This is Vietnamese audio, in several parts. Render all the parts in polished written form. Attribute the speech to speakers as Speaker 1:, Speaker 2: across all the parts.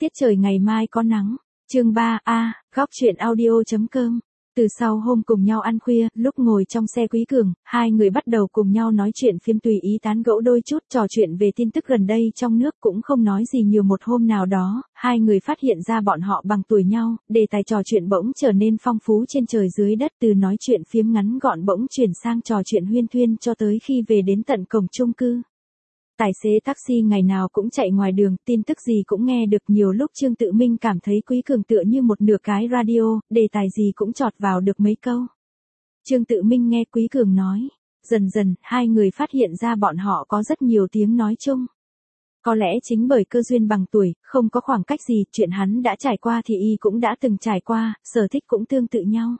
Speaker 1: Tiết trời ngày mai có nắng. Chương 3A, góc chuyện audio.com. Từ sau hôm cùng nhau ăn khuya, lúc ngồi trong xe Quý Cường, hai người bắt đầu cùng nhau nói chuyện phiếm tùy ý tán gẫu đôi chút, trò chuyện về tin tức gần đây trong nước, cũng không nói gì nhiều. Một hôm nào đó, hai người phát hiện ra bọn họ bằng tuổi nhau, đề tài trò chuyện bỗng trở nên phong phú trên trời dưới đất, từ nói chuyện phiếm ngắn gọn bỗng chuyển sang trò chuyện huyên thuyên cho tới khi về đến tận cổng chung cư. Tài xế taxi ngày nào cũng chạy ngoài đường, tin tức gì cũng nghe được. Nhiều lúc Trương Tự Minh cảm thấy Quý Cường tựa như một nửa cái radio, đề tài gì cũng chọt vào được mấy câu. Trương Tự Minh nghe Quý Cường nói, dần dần, hai người phát hiện ra bọn họ có rất nhiều tiếng nói chung. Có lẽ chính bởi cơ duyên bằng tuổi, không có khoảng cách gì, chuyện hắn đã trải qua thì y cũng đã từng trải qua, sở thích cũng tương tự nhau.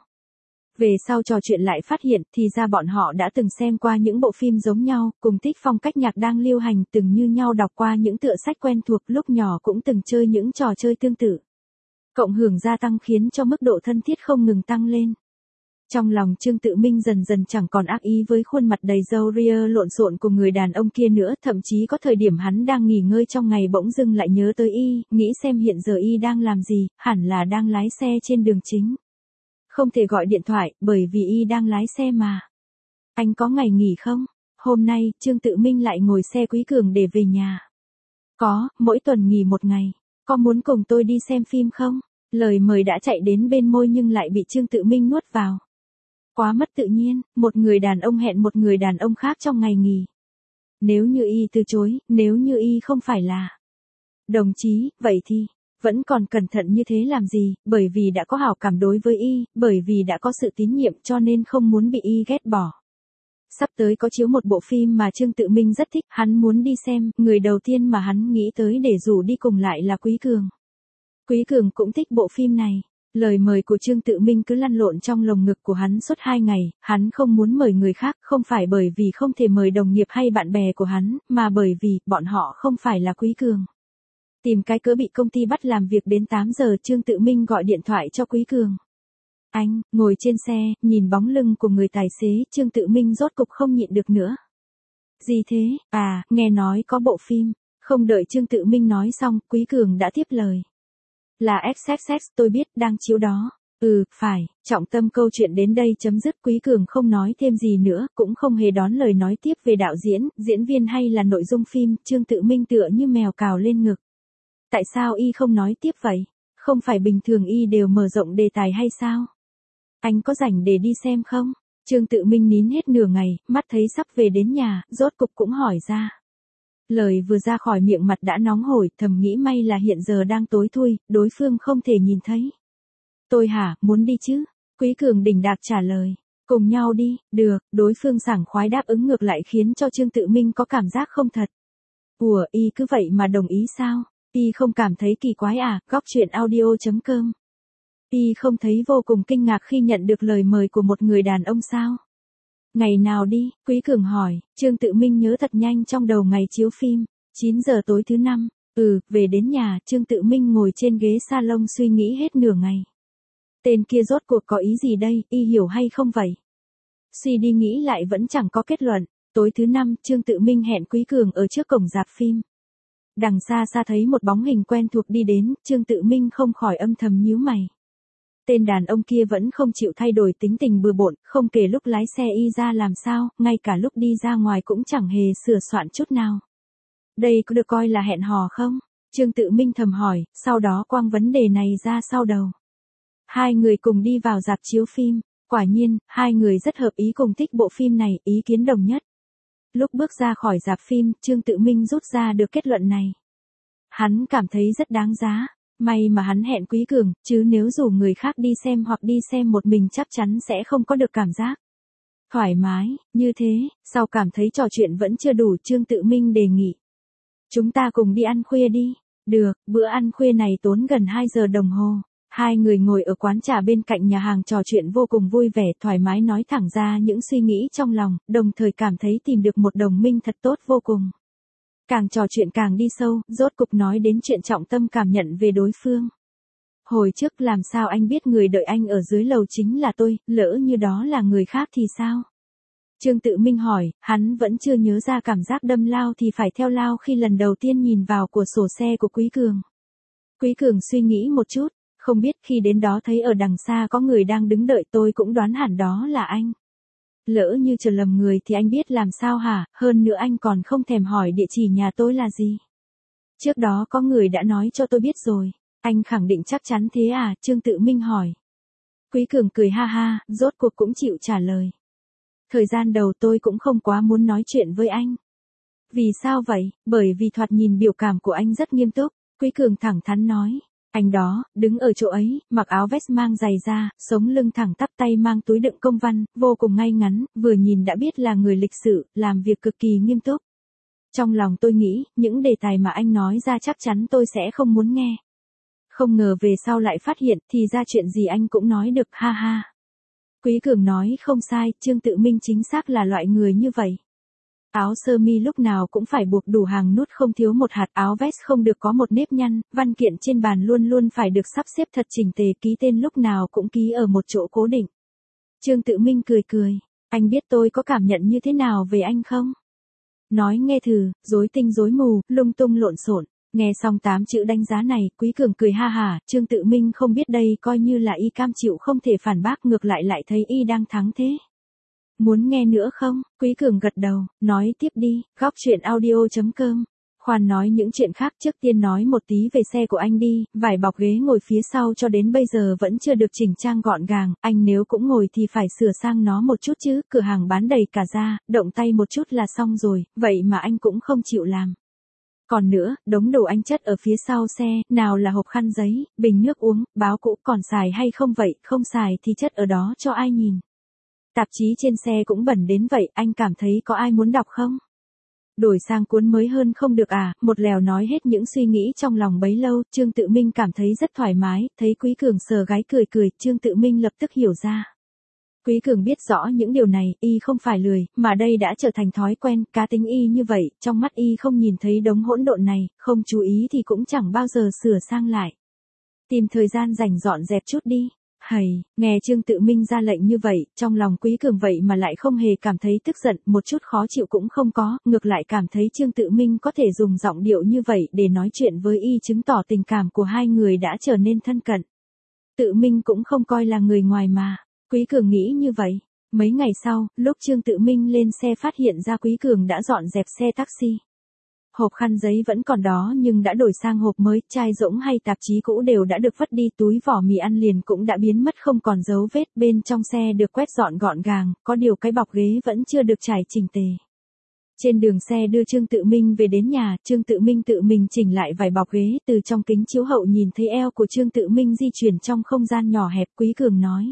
Speaker 1: Về sau trò chuyện lại phát hiện thì ra bọn họ đã từng xem qua những bộ phim giống nhau, cùng thích phong cách nhạc đang lưu hành, từng như nhau đọc qua những tựa sách quen thuộc, lúc nhỏ cũng từng chơi những trò chơi tương tự. Cộng hưởng gia tăng khiến cho mức độ thân thiết không ngừng tăng lên. Trong lòng Trương Tự Minh dần dần chẳng còn ác ý với khuôn mặt đầy râu ria lộn xộn của người đàn ông kia nữa, thậm chí có thời điểm hắn đang nghỉ ngơi trong ngày bỗng dưng lại nhớ tới y, nghĩ xem hiện giờ y đang làm gì, hẳn là đang lái xe trên đường chính. Không thể gọi điện thoại, bởi vì y đang lái xe mà. Anh có ngày nghỉ không? Hôm nay, Trương Tự Minh lại ngồi xe Quý Cường để về nhà. Có, mỗi tuần nghỉ một ngày. Có muốn cùng tôi đi xem phim không? Lời mời đã chạy đến bên môi nhưng lại bị Trương Tự Minh nuốt vào. Quá mất tự nhiên, một người đàn ông hẹn một người đàn ông khác trong ngày nghỉ. Nếu như y từ chối, nếu như y không phải là đồng chí, vậy thì vẫn còn cẩn thận như thế làm gì, bởi vì đã có hảo cảm đối với y, bởi vì đã có sự tín nhiệm cho nên không muốn bị y ghét bỏ. Sắp tới có chiếu một bộ phim mà Trương Tự Minh rất thích, hắn muốn đi xem, người đầu tiên mà hắn nghĩ tới để rủ đi cùng lại là Quý Cường. Quý Cường cũng thích bộ phim này. Lời mời của Trương Tự Minh cứ lăn lộn trong lồng ngực của hắn suốt 2 ngày, hắn không muốn mời người khác, không phải bởi vì không thể mời đồng nghiệp hay bạn bè của hắn, mà bởi vì bọn họ không phải là Quý Cường. Tìm cái cớ bị công ty bắt làm việc đến 8 giờ, Trương Tự Minh gọi điện thoại cho Quý Cường. Anh, ngồi trên xe, nhìn bóng lưng của người tài xế, Trương Tự Minh rốt cục không nhịn được nữa. Gì thế? À, nghe nói có bộ phim. Không đợi Trương Tự Minh nói xong, Quý Cường đã tiếp lời. Là XXX, tôi biết, đang chiếu đó. Phải, trọng tâm câu chuyện đến đây chấm dứt. Quý Cường không nói thêm gì nữa, cũng không hề đón lời nói tiếp về đạo diễn, diễn viên hay là nội dung phim. Trương Tự Minh tựa như mèo cào lên ngực. Tại sao y không nói tiếp vậy? Không phải bình thường y đều mở rộng đề tài hay sao? Anh có rảnh để đi xem không? Trương Tự Minh nín hết nửa ngày, mắt thấy sắp về đến nhà, rốt cục cũng hỏi ra. Lời vừa ra khỏi miệng mặt đã nóng hổi, thầm nghĩ may là hiện giờ đang tối thui, đối phương không thể nhìn thấy. Tôi hả, muốn đi chứ? Quý Cường đỉnh đạc trả lời. Cùng nhau đi, được, đối phương sảng khoái đáp ứng ngược lại khiến cho Trương Tự Minh có cảm giác không thật. Ủa, y cứ vậy mà đồng ý sao? Y không cảm thấy kỳ quái à? Góc chuyện audio.com. Y không thấy vô cùng kinh ngạc khi nhận được lời mời của một người đàn ông sao? Ngày nào đi? Quý Cường hỏi. Trương Tự Minh nhớ thật nhanh trong đầu ngày chiếu phim. 9 giờ tối thứ 5. Về đến nhà, Trương Tự Minh ngồi trên ghế salon suy nghĩ hết nửa ngày. Tên kia rốt cuộc có ý gì đây, y hiểu hay không vậy? Suy đi nghĩ lại vẫn chẳng có kết luận. Tối thứ 5, Trương Tự Minh hẹn Quý Cường ở trước cổng rạp phim. Đằng xa xa thấy một bóng hình quen thuộc đi đến, Trương Tự Minh không khỏi âm thầm nhíu mày. Tên đàn ông kia vẫn không chịu thay đổi tính tình bừa bộn, không kể lúc lái xe y ra làm sao, ngay cả lúc đi ra ngoài cũng chẳng hề sửa soạn chút nào. Đây có được coi là hẹn hò không? Trương Tự Minh thầm hỏi, sau đó quăng vấn đề này ra sau đầu. Hai người cùng đi vào rạp chiếu phim, quả nhiên, hai người rất hợp ý cùng thích bộ phim này, ý kiến đồng nhất. Lúc bước ra khỏi rạp phim, Trương Tự Minh rút ra được kết luận này. Hắn cảm thấy rất đáng giá, may mà hắn hẹn Quý Cường, chứ nếu rủ người khác đi xem hoặc đi xem một mình chắc chắn sẽ không có được cảm giác thoải mái, như thế. Sau cảm thấy trò chuyện vẫn chưa đủ, Trương Tự Minh đề nghị. Chúng ta cùng đi ăn khuya đi. Được, bữa ăn khuya này tốn gần 2 giờ đồng hồ. Hai người ngồi ở quán trà bên cạnh nhà hàng trò chuyện vô cùng vui vẻ, thoải mái nói thẳng ra những suy nghĩ trong lòng, đồng thời cảm thấy tìm được một đồng minh thật tốt vô cùng. Càng trò chuyện càng đi sâu, rốt cục nói đến chuyện trọng tâm cảm nhận về đối phương. Hồi trước làm sao anh biết người đợi anh ở dưới lầu chính là tôi, lỡ như đó là người khác thì sao? Trương Tự Minh hỏi, hắn vẫn chưa nhớ ra cảm giác đâm lao thì phải theo lao khi lần đầu tiên nhìn vào cửa sổ xe của Quý Cường. Quý Cường suy nghĩ một chút, không biết khi đến đó thấy ở đằng xa có người đang đứng đợi tôi cũng đoán hẳn đó là anh. Lỡ như chờ lầm người thì anh biết làm sao hả, hơn nữa anh còn không thèm hỏi địa chỉ nhà tôi là gì. Trước đó có người đã nói cho tôi biết rồi, anh khẳng định chắc chắn thế à, Trương Tự Minh hỏi. Quý Cường cười ha ha, rốt cuộc cũng chịu trả lời. Thời gian đầu tôi cũng không quá muốn nói chuyện với anh. Vì sao vậy? Bởi vì thoạt nhìn biểu cảm của anh rất nghiêm túc, Quý Cường thẳng thắn nói. Anh đó, đứng ở chỗ ấy, mặc áo vest mang giày da, sống lưng thẳng tắp tay mang túi đựng công văn, vô cùng ngay ngắn, vừa nhìn đã biết là người lịch sự, làm việc cực kỳ nghiêm túc. Trong lòng tôi nghĩ, những đề tài mà anh nói ra chắc chắn tôi sẽ không muốn nghe. Không ngờ về sau lại phát hiện, thì ra chuyện gì anh cũng nói được, ha ha. Quý Cường nói không sai, Trương Tự Minh chính xác là loại người như vậy. Áo sơ mi lúc nào cũng phải buộc đủ hàng nút không thiếu một hạt, áo vest không được có một nếp nhăn, văn kiện trên bàn luôn luôn phải được sắp xếp thật chỉnh tề, ký tên lúc nào cũng ký ở một chỗ cố định. Trương Tự Minh cười cười, anh biết tôi có cảm nhận như thế nào về anh không? Nói nghe thử, rối tinh rối mù, lung tung lộn xộn. Nghe xong 8 chữ đánh giá này, Quý Cường cười ha hả, Trương Tự Minh không biết đây coi như là y cam chịu không thể phản bác, ngược lại thấy y đang thắng thế. Muốn nghe nữa không? Quý Cường gật đầu, nói tiếp đi, góc chuyện audio.com. Khoan nói những chuyện khác, trước tiên nói một tí về xe của anh đi, vải bọc ghế ngồi phía sau cho đến bây giờ vẫn chưa được chỉnh trang gọn gàng, anh nếu cũng ngồi thì phải sửa sang nó một chút chứ, cửa hàng bán đầy cả da, động tay một chút là xong rồi, vậy mà anh cũng không chịu làm. Còn nữa, đống đồ anh chất ở phía sau xe, nào là hộp khăn giấy, bình nước uống, báo cũ còn xài hay không vậy, không xài thì chất ở đó cho ai nhìn. Tạp chí trên xe cũng bẩn đến vậy, anh cảm thấy có ai muốn đọc không? Đổi sang cuốn mới hơn không được à, một lèo nói hết những suy nghĩ trong lòng bấy lâu, Trương Tự Minh cảm thấy rất thoải mái, thấy Quý Cường sờ gáy cười cười, Trương Tự Minh lập tức hiểu ra. Quý Cường biết rõ những điều này, y không phải lười, mà đây đã trở thành thói quen, cá tính y như vậy, trong mắt y không nhìn thấy đống hỗn độn này, không chú ý thì cũng chẳng bao giờ sửa sang lại. Tìm thời gian rảnh dọn dẹp chút đi. Hầy, nghe Trương Tự Minh ra lệnh như vậy, trong lòng Quý Cường vậy mà lại không hề cảm thấy tức giận, một chút khó chịu cũng không có, ngược lại cảm thấy Trương Tự Minh có thể dùng giọng điệu như vậy để nói chuyện với y, chứng tỏ tình cảm của hai người đã trở nên thân cận. Tự Minh cũng không coi là người ngoài mà. Quý Cường nghĩ như vậy. Mấy ngày sau, lúc Trương Tự Minh lên xe phát hiện ra Quý Cường đã dọn dẹp xe taxi. Hộp khăn giấy vẫn còn đó nhưng đã đổi sang hộp mới, chai rỗng hay tạp chí cũ đều đã được vứt đi, túi vỏ mì ăn liền cũng đã biến mất không còn dấu vết, bên trong xe được quét dọn gọn gàng, có điều cái bọc ghế vẫn chưa được trải chỉnh tề. Trên đường xe đưa Trương Tự Minh về đến nhà, Trương Tự Minh tự mình chỉnh lại vài bọc ghế, từ trong kính chiếu hậu nhìn thấy eo của Trương Tự Minh di chuyển trong không gian nhỏ hẹp, Quý Cường nói.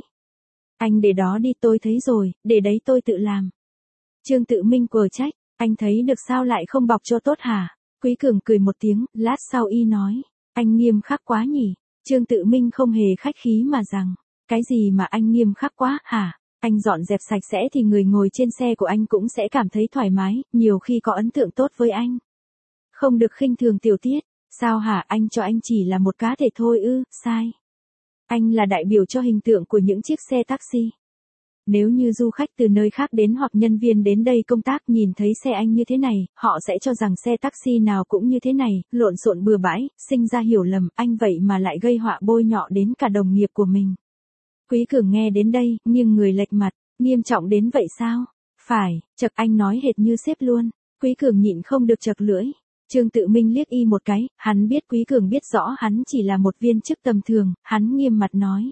Speaker 1: Anh để đó đi, tôi thấy rồi, để đấy tôi tự làm. Trương Tự Minh quờ trách, anh thấy được sao lại không bọc cho tốt hả? Quý Cường cười một tiếng, lát sau y nói, anh nghiêm khắc quá nhỉ? Trương Tự Minh không hề khách khí mà rằng, cái gì mà anh nghiêm khắc quá hả? Anh dọn dẹp sạch sẽ thì người ngồi trên xe của anh cũng sẽ cảm thấy thoải mái, nhiều khi có ấn tượng tốt với anh. Không được khinh thường tiểu tiết, sao hả, anh cho anh chỉ là một cá thể thôi ư, sai. Anh là đại biểu cho hình tượng của những chiếc xe taxi. Nếu như du khách từ nơi khác đến hoặc nhân viên đến đây công tác nhìn thấy xe anh như thế này, họ sẽ cho rằng xe taxi nào cũng như thế này, lộn xộn bừa bãi, sinh ra hiểu lầm, anh vậy mà lại gây họa bôi nhọ đến cả đồng nghiệp của mình. Quý Cường nghe đến đây, nhưng người lệch mặt, nghiêm trọng đến vậy sao? Phải, chật, anh nói hệt như sếp luôn. Quý Cường nhịn không được chật lưỡi. Trương Tự Minh liếc y một cái, hắn biết Quý Cường biết rõ hắn chỉ là một viên chức tầm thường, hắn nghiêm mặt nói.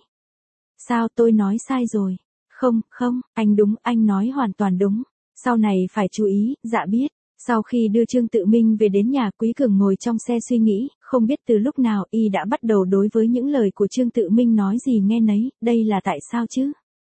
Speaker 1: Sao tôi nói sai rồi? Không, anh đúng, anh nói hoàn toàn đúng. Sau này phải chú ý, dạ biết. Sau khi đưa Trương Tự Minh về đến nhà, Quý Cường ngồi trong xe suy nghĩ, không biết từ lúc nào y đã bắt đầu đối với những lời của Trương Tự Minh nói gì nghe nấy, đây là tại sao chứ?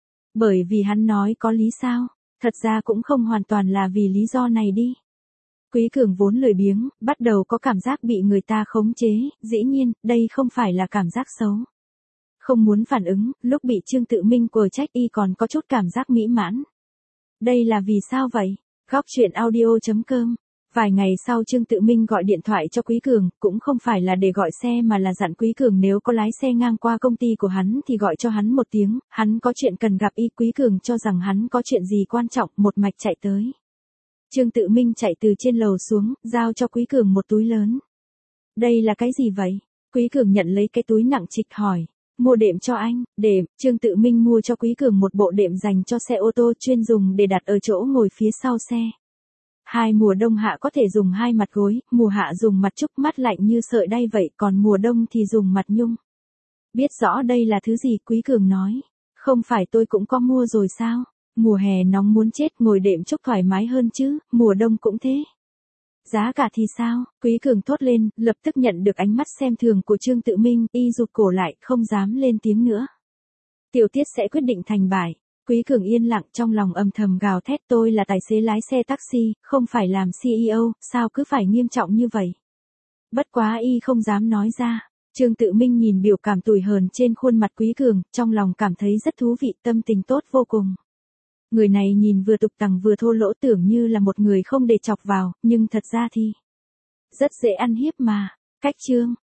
Speaker 1: Bởi vì hắn nói có lý sao? Thật ra cũng không hoàn toàn là vì lý do này đi. Quý Cường vốn lười biếng, bắt đầu có cảm giác bị người ta khống chế, dĩ nhiên, đây không phải là cảm giác xấu. Không muốn phản ứng, lúc bị Trương Tự Minh quờ trách y còn có chút cảm giác mỹ mãn. Đây là vì sao vậy? Góc chuyện audio.com. Vài ngày sau Trương Tự Minh gọi điện thoại cho Quý Cường, cũng không phải là để gọi xe mà là dặn Quý Cường nếu có lái xe ngang qua công ty của hắn thì gọi cho hắn một tiếng, hắn có chuyện cần gặp y. Quý Cường cho rằng hắn có chuyện gì quan trọng, một mạch chạy tới. Trương Tự Minh chạy từ trên lầu xuống, giao cho Quý Cường một túi lớn. Đây là cái gì vậy? Quý Cường nhận lấy cái túi nặng trịch hỏi. Mua đệm cho anh, đệm, Trương Tự Minh mua cho Quý Cường một bộ đệm dành cho xe ô tô chuyên dùng để đặt ở chỗ ngồi phía sau xe. Hai mùa đông hạ có thể dùng hai mặt gối, mùa hạ dùng mặt trúc mát lạnh như sợi đay vậy, còn mùa đông thì dùng mặt nhung. Biết rõ đây là thứ gì, Quý Cường nói. Không phải tôi cũng có mua rồi sao? Mùa hè nóng muốn chết, ngồi đệm trúc thoải mái hơn chứ, mùa đông cũng thế. Giá cả thì sao? Quý Cường thốt lên, lập tức nhận được ánh mắt xem thường của Trương Tự Minh, y rụt cổ lại, không dám lên tiếng nữa. Tiểu Tiết sẽ quyết định thành bại. Quý Cường yên lặng, trong lòng âm thầm gào thét, tôi là tài xế lái xe taxi, không phải làm CEO, sao cứ phải nghiêm trọng như vậy? Bất quá y không dám nói ra. Trương Tự Minh nhìn biểu cảm tủi hờn trên khuôn mặt Quý Cường, trong lòng cảm thấy rất thú vị, tâm tình tốt vô cùng. Người này nhìn vừa tục tằng vừa thô lỗ, tưởng như là một người không để chọc vào, nhưng thật ra thì rất dễ ăn hiếp mà. Cách chương